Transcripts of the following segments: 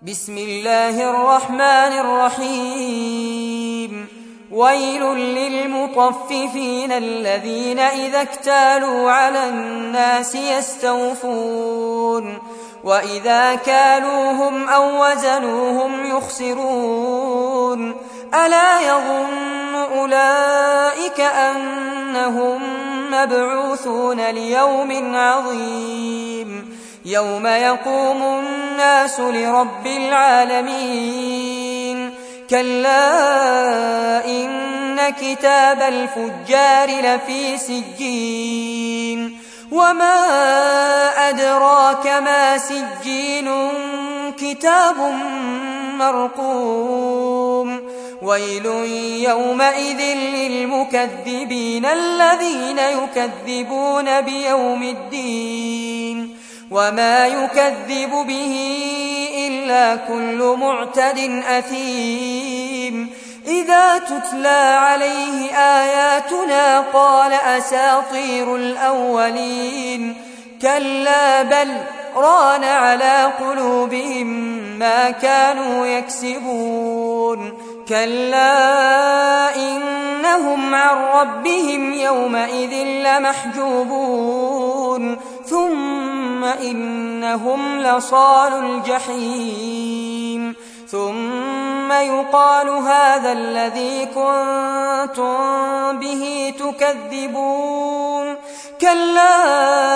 بسم الله الرحمن الرحيم. ويل للمطففين الذين إذا اكتالوا على الناس يستوفون وإذا كالوهم أو وزنوهم يخسرون ألا يظن أولئك أنهم مبعوثون ليوم عظيم يوم يقوم الناس لرب العالمين كلا إن كتاب الفجار لفي سجين وما أدراك ما سجين كتاب مرقوم ويل يومئذ للمكذبين الذين يكذبون بيوم الدين وما يكذب به إلا كل معتد أثيم إذا تتلى عليه آياتنا قال أساطير الأولين كلا بل ران على قلوبهم ما كانوا يكسبون كلا إنهم عن ربهم يومئذ لمحجوبون ثم إنهم لصالو الجحيم ثم يقال هذا الذي كنتم به تكذبون كلا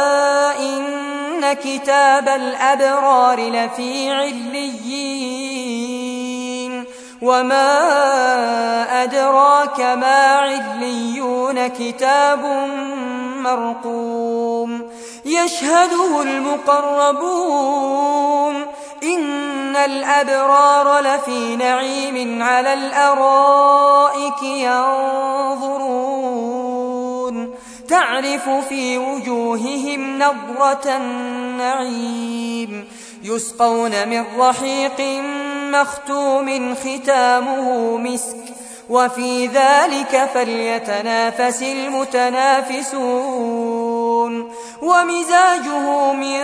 إن كتاب الأبرار لفي عليين وما أدراك ما عليون كتاب مرقوم يشهده المقربون إن الأبرار لفي نعيم على الأرائك ينظرون تعرف في وجوههم نضرة النعيم يسقون من رحيق مختوم ختامه مسك وفي ذلك فليتنافس المتنافسون ومزاجه من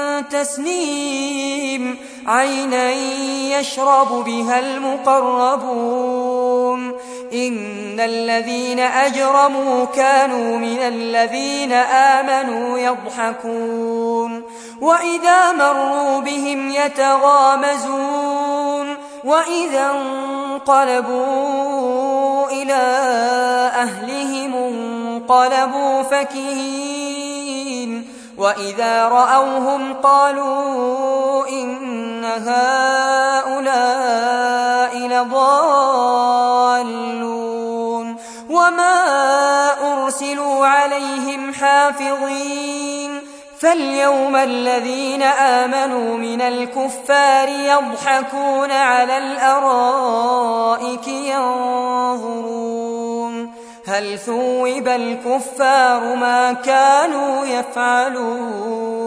تسنيم عينا يشرب بها المقربون إن الذين أجرموا كانوا من الذين آمنوا يضحكون وإذا مروا بهم يتغامزون وإذا انقلبوا إلى أهلهم انقلبوا فكهين وإذا رأوهم قالوا إن هؤلاء لضالون وما أرسلوا عليهم حافظين فاليوم الذين آمنوا من الكفار يضحكون على الأرائك ينظرون هل ثوب الكفار ما كانوا يفعلون